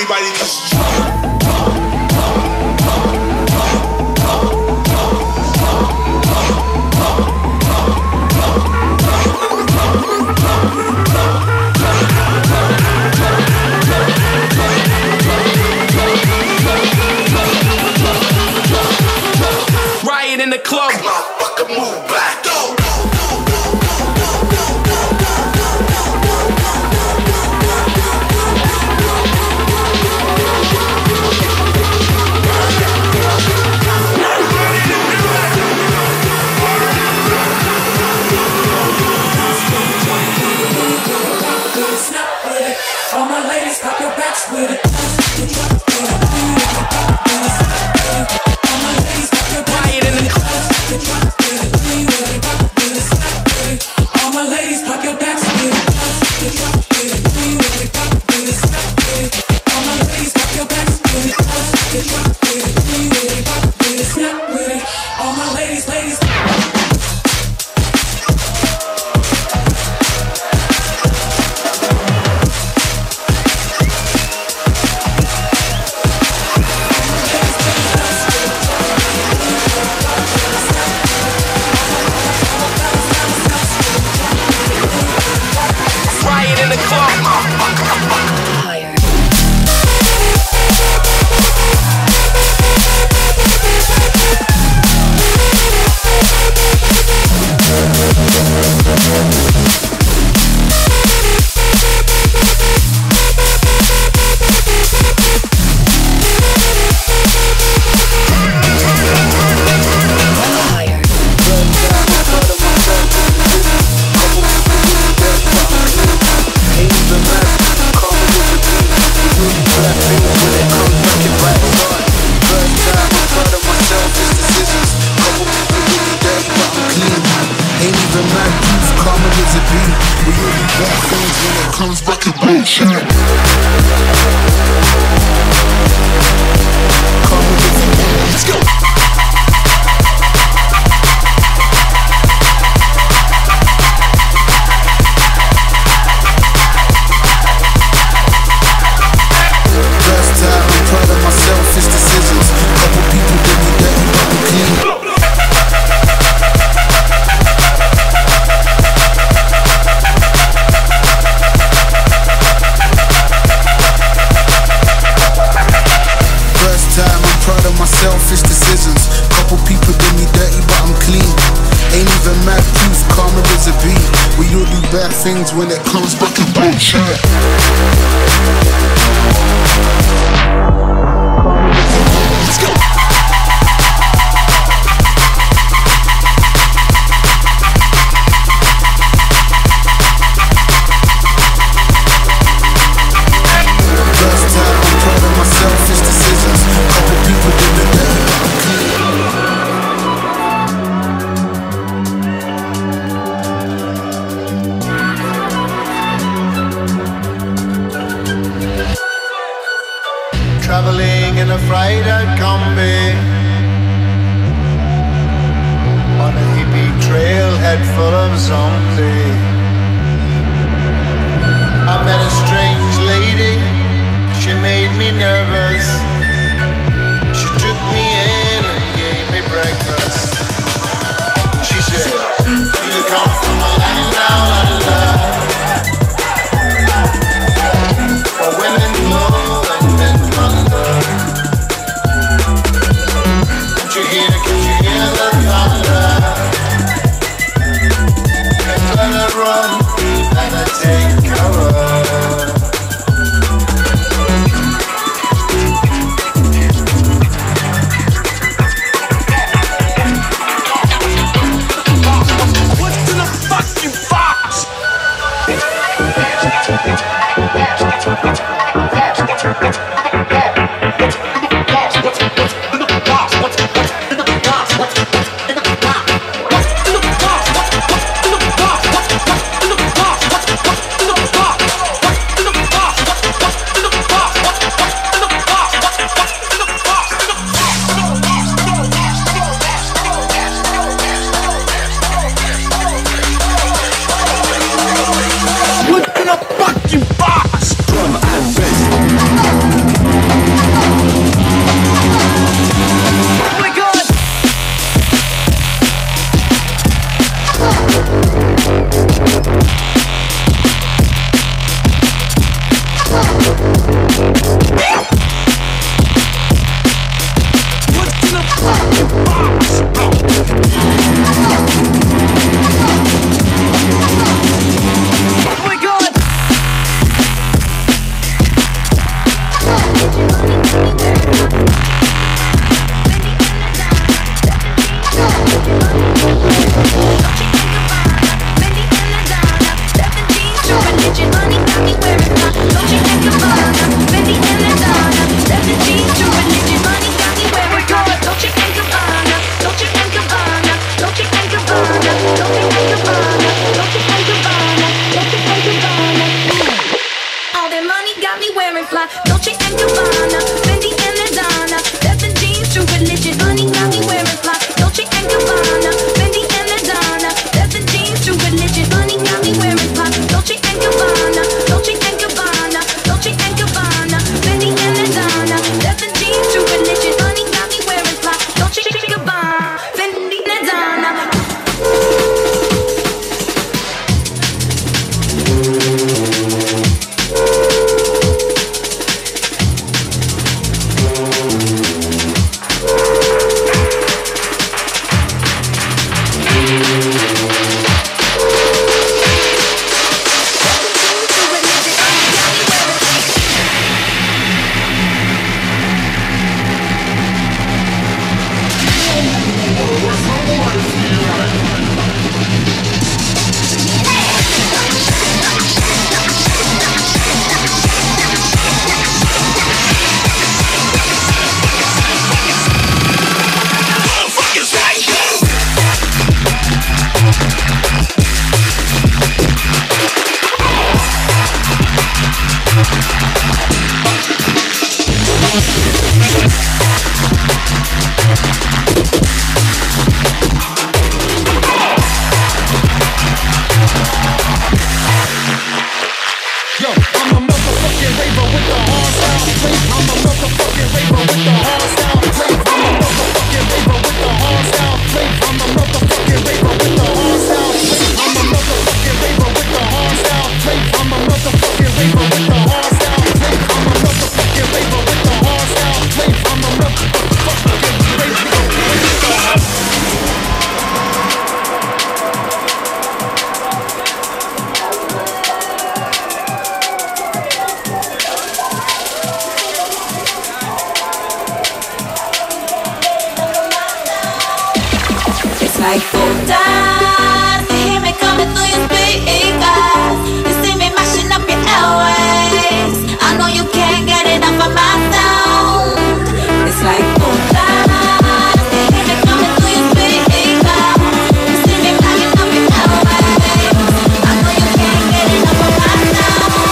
everybody just riot in the club. motherfucker move back. Go. All my ladies, pop your backs with it. Riot in the club. All my ladies, pop your backs with it. All my ladies, pop your backs with it. Snap with it. All my ladies, ladies. Riot in the club. Comes back in bullshit. Let's go. First time, I'm proud of my selfish decisions. Couple people did me dirty, but I'm clean. Proud of my selfish decisions. Couple people did me dirty, but I'm clean. Ain't even mad proof, karma is a beat. We all do bad things when it comes back to bullshit. Let's go. First time, I'm proud of my selfish decisions. Couple people did me dirty, but I'm clean. Traveling in a fried-out combi on a hippie trailhead full of zombies. I met a strange lady, she made me nervous. She took me in and gave me breakfast. She said, you come from a land down under, where women glow and men wonder. Can't you hear the thunder? Let it roll. like full dance. You hear me coming through your speakers. You see me mashing up your airways. I know you can't get enough of my sound. It's like full dance. You hear me coming through your speakers. You see me mashing up your airways. I know you can't get enough of my sound.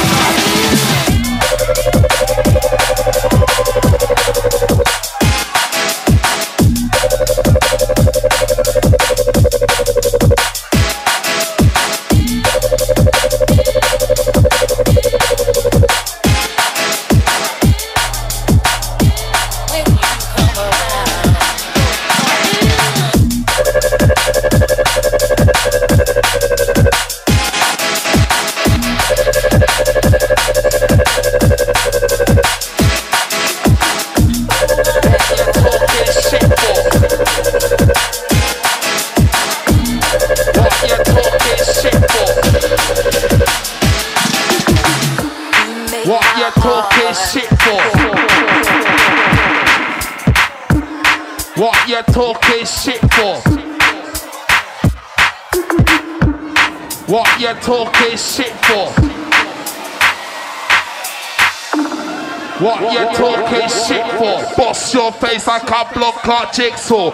What you talking shit for? What you talking shit for? What you talking shit for? Boss your face like a block clock jigsaw.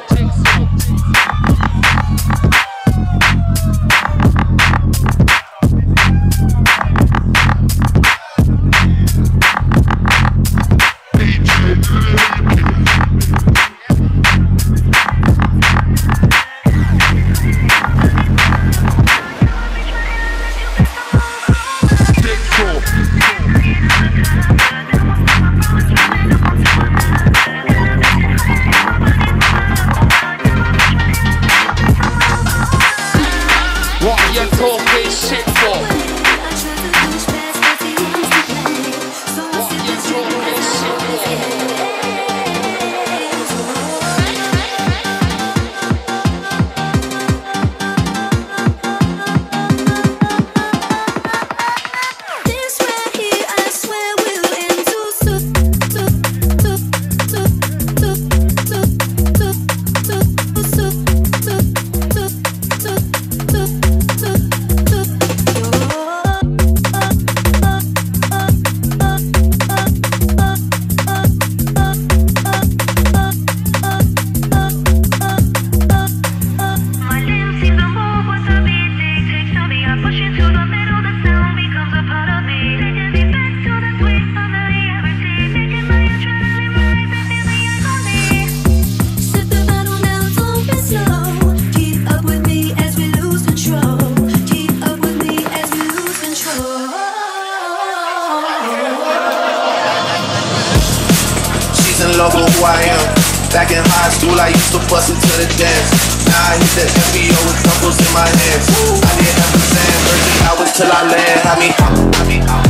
Back in high school, I used to bust into the dance. Now I hit the FBO with knuckles in my hands. I didn't have to stand 13 hours till I land. Had me out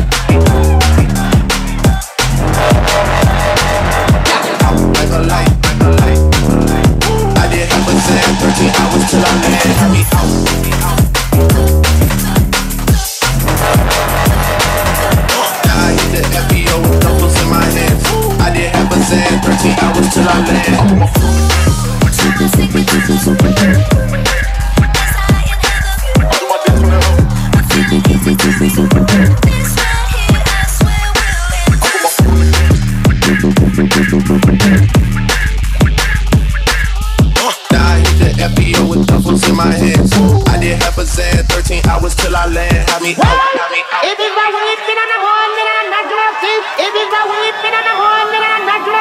like a light. I didn't have to stand 13 hours till I land. Had me out. Now I hit the FBO with knuckles in my hands. I didn't have a stand 13 hours till I land. Now I hit the FBO with duffels in my hands. I did half a Zan, 13 hours till I land. Have me out, have me out. If it's my whip, then I'm a horn, then I'm not dressing. If it's my whip, then I'm a horn, then I'm not dressing.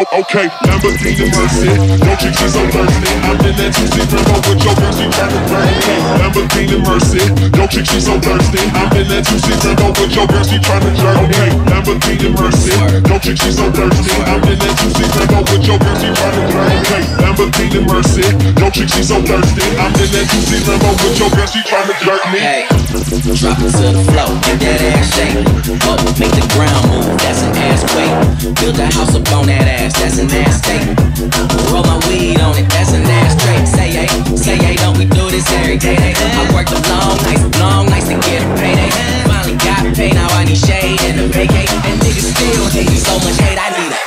Okay, Lamborghini Mercy. Your chick, she's so thirsty. I'm in that juicy Rambo with your girl, she tryna flirt. Okay, Lamborghini Mercy. Your chick, she's so thirsty. I'm in that juicy Rambo with your girl, she tryna flirt. Okay, Lamborghini Mercy. Your chick, she's so thirsty. I'm in that juicy Rambo with your girl, she tryna flirt. Okay, Lamborghini Mercy. Your chick, she's so thirsty. I'm in that juicy Rambo with your girl, she tryna flirt me. Hey, drop it to the floor, get that ass shake. Up, make the ground move, that's an ass quake. Build a house up on that ass, that's an ass state. Roll my weed on it, that's an ass trait. Say hey, don't we do this every day? I worked a long nights to get a payday. Finally got paid, now I need shade and a vacate. And niggas still hate me, so much hate, I need a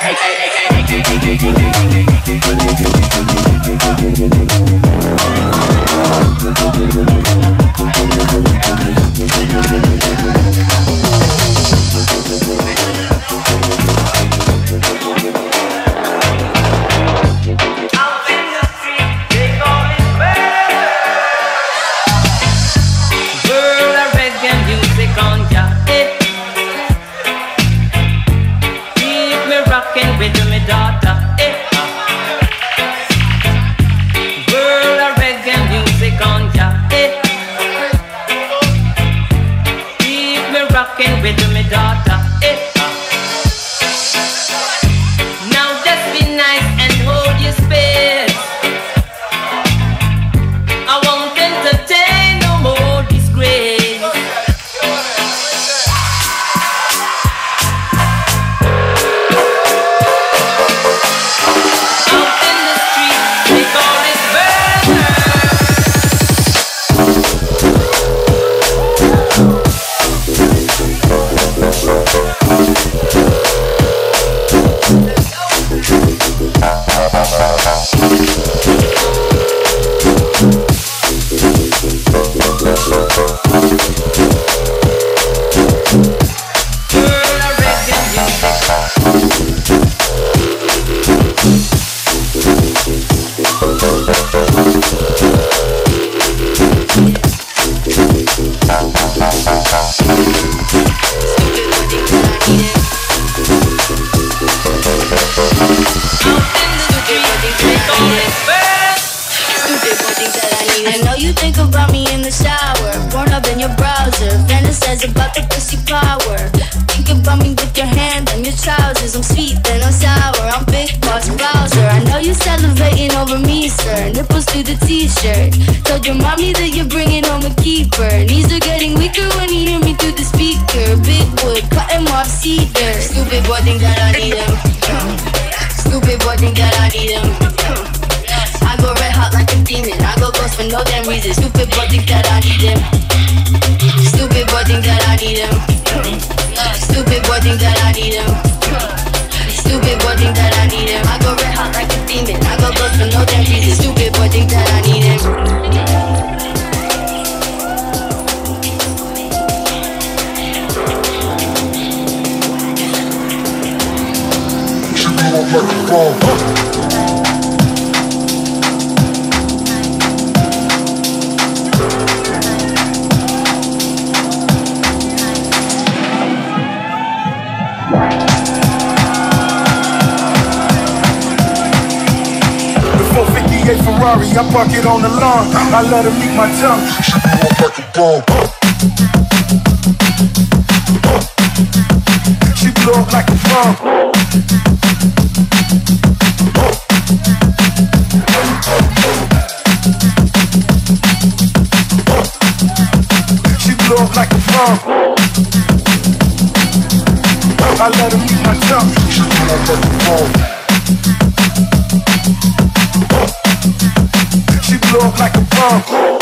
I know you think about me in the shower, born up in your browser, fantasize about the pussy power. Think about me with your hand on your trousers. I'm sweet, then I'm sour, I'm Big Boss Bowser. I know you salivating over me, sir. Nipples through the t-shirt. Told your mommy that you're bringing home a keeper. Knees are getting weaker when you hear me through the speaker. Big wood, cut him off cedar. Stupid boy think that I need him. Stupid boy think that I need him. I go red hot like a demon. I go ghost for no damn reason. Stupid boy think that I need him. Stupid boy think that I need him. Stupid boy think that I need him. Stupid boy think that I need him. I go red hot like a demon. I go ghost for no damn reason. Stupid boy think that I need him. Ferrari, I park it on the lawn. I let her lick my tongue. She blew up like a bomb. She blew up like a bomb. She blew up like a bomb. I let her lick my tongue. She blew up like a bomb. She blew up like a bomb.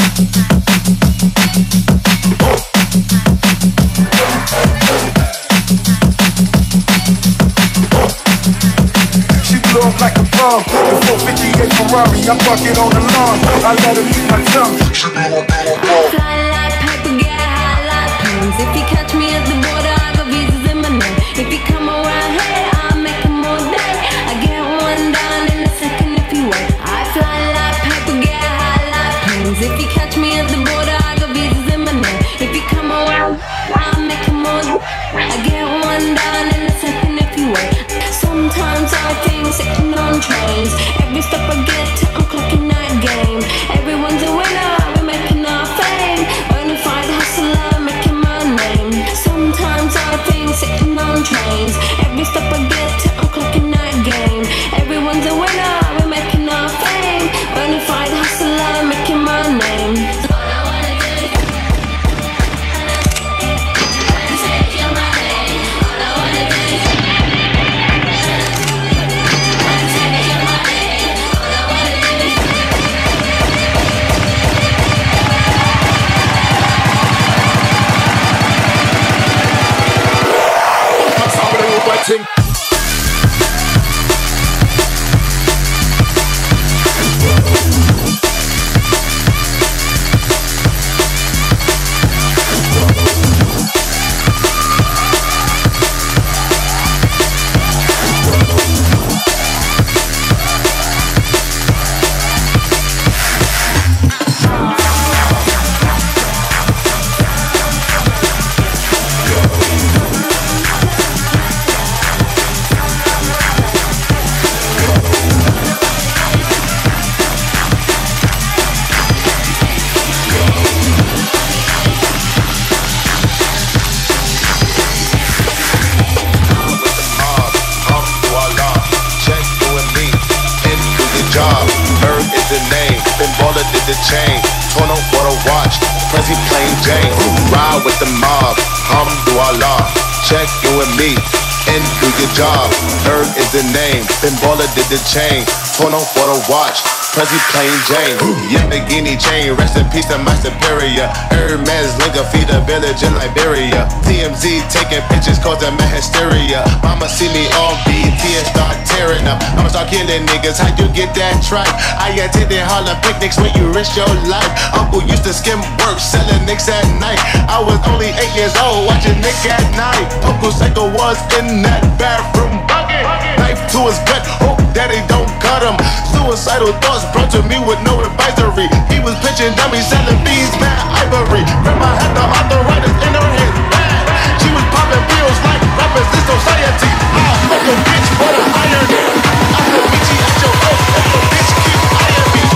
She blew up like a bomb. The 458 Ferrari, I park it on the lawn. I let her lick my tongue. She blew up like a bomb. Fly like paper, get high like planes. If you catch me at the border, I got visas in my name. If you come around here, I'll make them all day. I get one down in a second if you wait. I fly like paper, get high like planes. If you catch me at the border, I got visas in my name. If you come around, I'll make them all day. I get one down in a second if you wait. Sometimes I think sitting on trains. Every step I get to, I'm clocking that game. Everyone's a winner, we're making our fame. Bonafide hustler, making my name. Sometimes I think sitting on trains. Every step I get to, I'm clocking that game. Everyone's a winner, we're making our fame. Bonafide hustler, making my name. Ting. The chain, torn up for the watch, Prezi plain Jane. Ride with the mob, Alhamdulillah. Check in with me and do your job. Erg is the name, Ben Baller did the chain, torn up for the watch, Prezi plain Jane. Yamagini chain, rest in peace to my superior. Hermes Linga feed a village in Liberia. TMZ taking pictures causing my hysteria. Mama see me on BT and start tearing up. I'ma start killing niggas, how you get that tripe? I attended Harlem picnics when you risk your life. Uncle used to skim work, selling nicks at night. I was only 8 years old, watching Nick at night. Uncle Psycho was in that bathroom bucket. Knife to his gut, hope daddy don't cut him. Suicidal thoughts brought to me with no advisory. He was pitching dummies, selling beans, mad ivory. Grandma had the arthritis in her head, bad. She was popping pills like rappers in society. I'll fuck a bitch for the irony. I'm the bitch at your house, if the bitch keep eyeing me.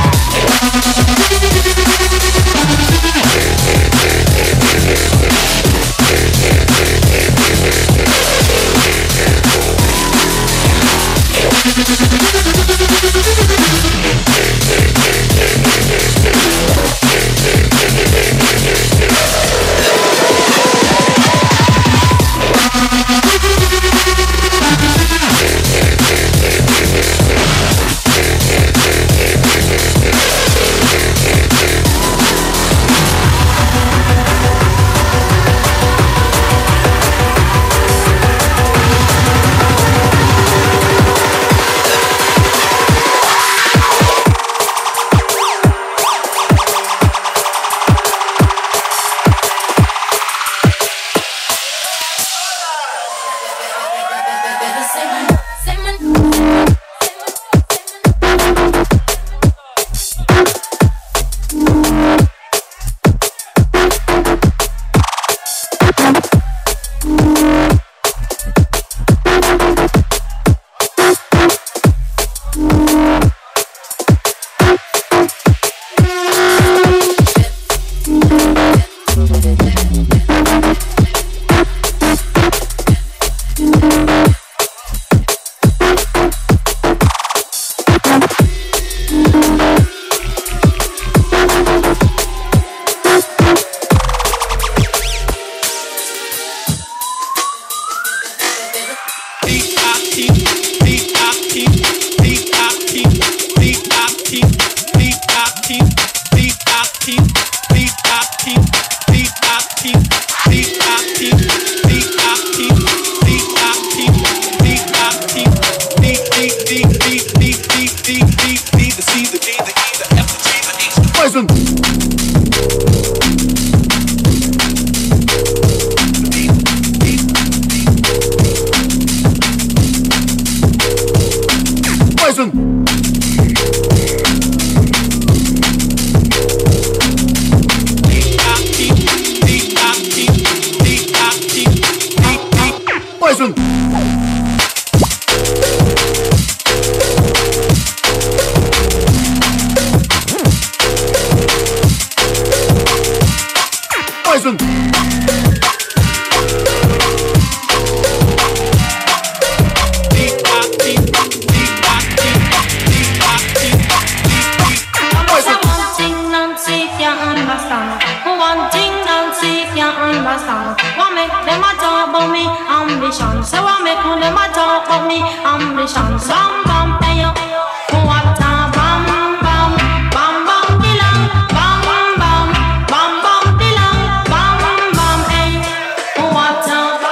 song. What make them a talk about me ambition? So what make them a talk about me ambition? Some bam, hey yo, what a bam bam, bam bam belong, bam bam, bam bam belong, bam bam, hey, what a bam.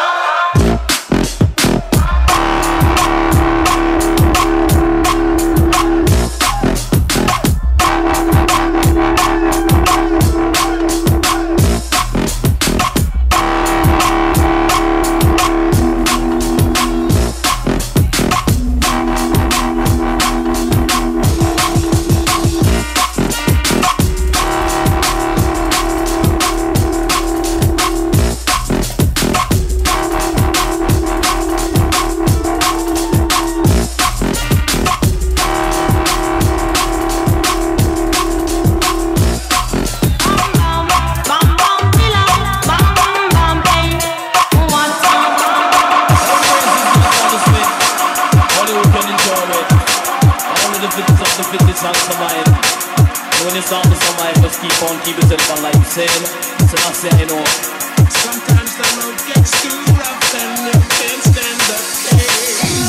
Keep yourself on like you said, so I say I know. Sometimes the road gets too rough and you can't stand the pain.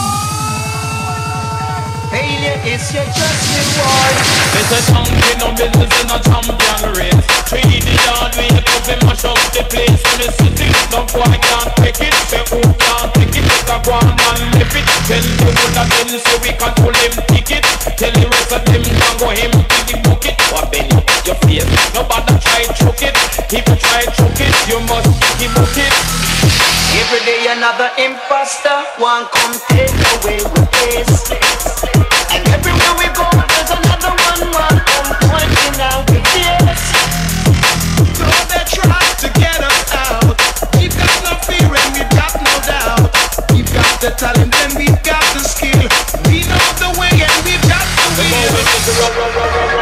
Failure is your just reward. It's a champion, no business in a champion race. Treat the yard, we up and mash up the place. In the city, no boy can't take it. Say who can't take it, take a go on and lift it. Tell the whole of them so we can pull him ticket. Tell the rest of them can go him to the bucket. What Benny, your face, nobody try choke it. If you try choke it, you must keep it. Every day another imposter, one come take away the place. And everywhere we go, there's another one come pointing out the face. Though they try to get us out, we've got no fear and we've got no doubt. We've got the talent and we've got the skill. We know the way and we've got the will.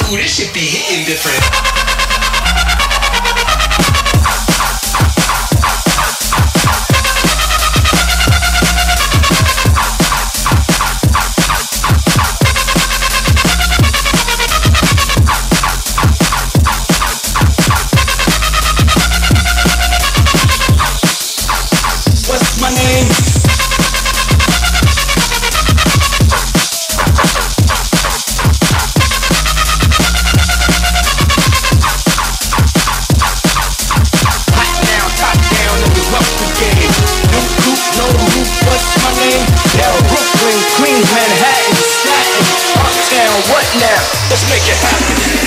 Ooh, this shit be hitting different. Let's make it happen.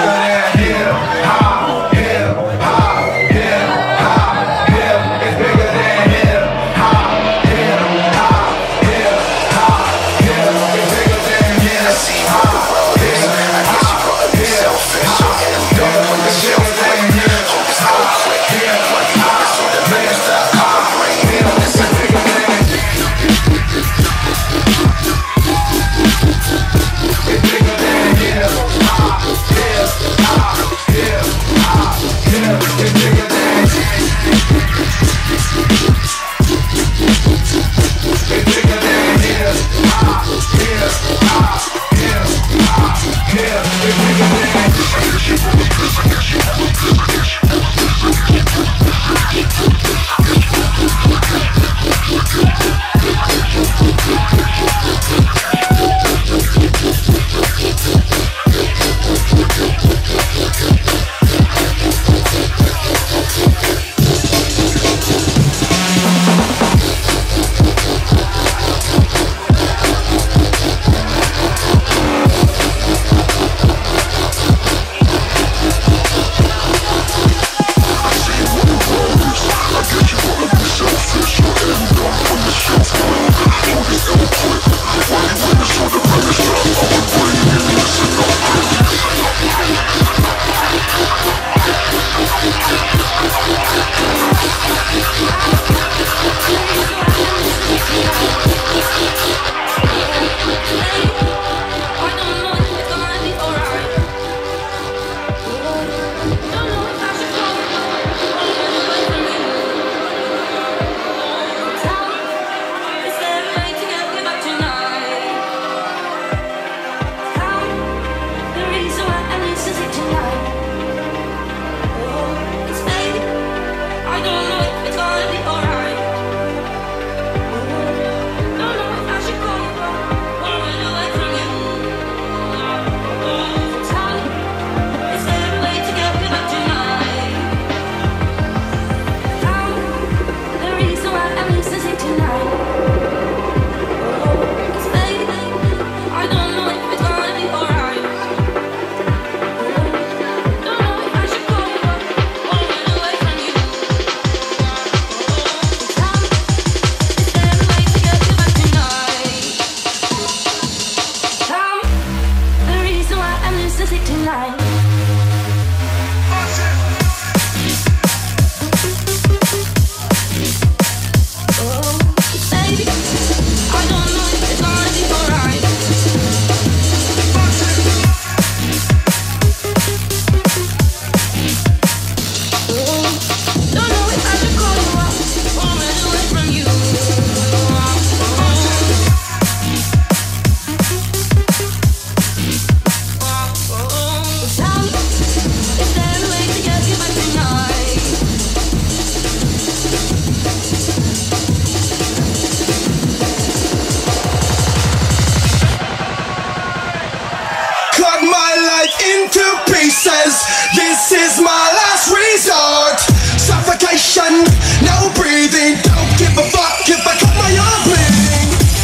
This is my last resort. Suffocation, no breathing. Don't give a fuck if I cut my arm bleeding.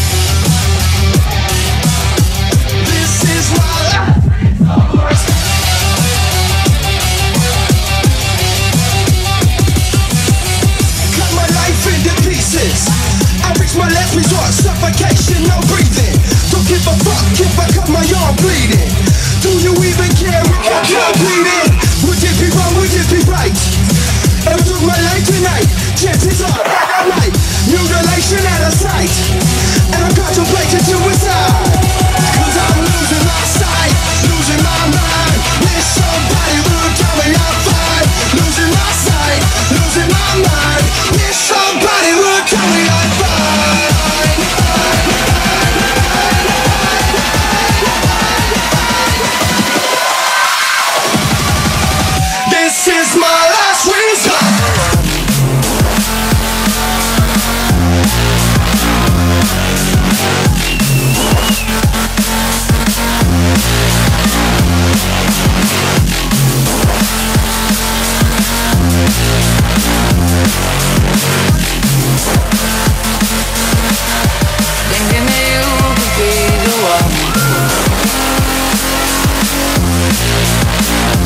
This is my last resort. Cut my life into pieces. I reach my last resort. Suffocation, no breathing. Don't give a fuck if I cut my arm bleeding. Do you even care if you're bleeding? Would it be wrong, would it be right? I took my life tonight. Chances are that I might. Mutilation out of sight. And I'm contemplating suicide. Cause I'm losing my sight, losing my mind. Wish somebody would tell me I'm fine. Losing my sight, losing my mind. Wish somebody would tell me I'm fine. This is my last resort. Thinking that you could be the one.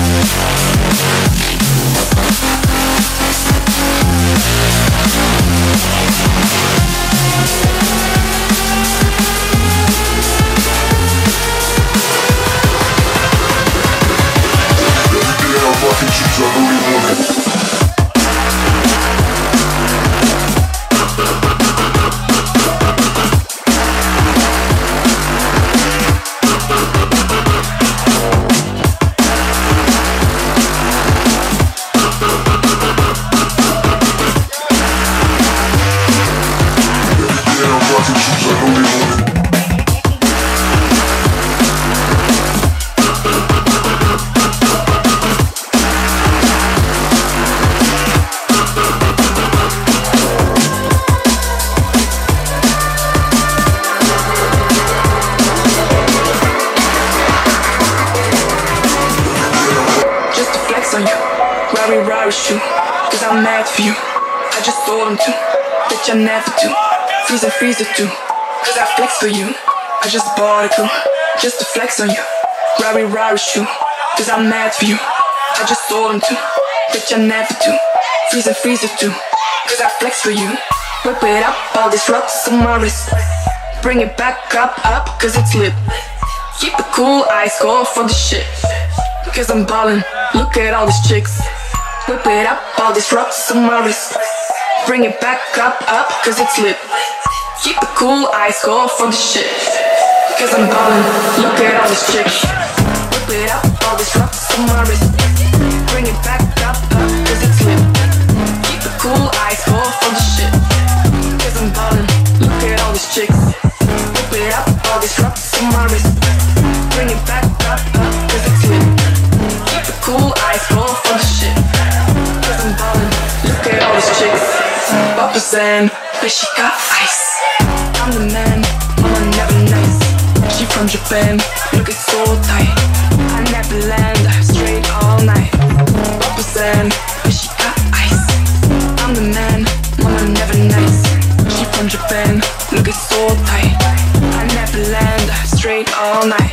on you. Rari shoe, cause I'm mad for you. I just told him to, bitch I never do. Freezer too, cause I flex for you. I just bought a crew, just to flex on you. Rari shoe, cause I'm mad for you. I just told him to, bitch I never do. Freezer too, cause I flex for you. Whip it up, all these rocks on my wrist. Bring it back up, cause it's lit. Keep it cool, ice cold for the shit. Cause I'm ballin', look at all these chicks. Whip it up, all these rocks on my wrist. Bring it back up, cause it's lit. Keep it cool, ice cold for the shit. Cause I'm ballin', look at all these chicks. Whip it up, all these rocks on my wrist. Bring it back up, cause it's lit. Keep it cool, ice cold for the shit. Cause I'm ballin', look at all these chicks. Whip it up, all these rocks on my wrist. Bring it back up, cause it's lit. Keep it cool, ice cold for the shit. Cause I'm ballin', look at all these chicks. Papa saying, but she got ice. I'm the man, mama never nice. She from Japan, looking so tight. I never land, straight all night. Papa saying, but she got ice. I'm the man, mama never nice. She from Japan, looking so tight. I never land, straight all night.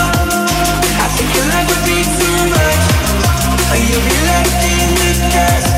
You'll be left in the dust.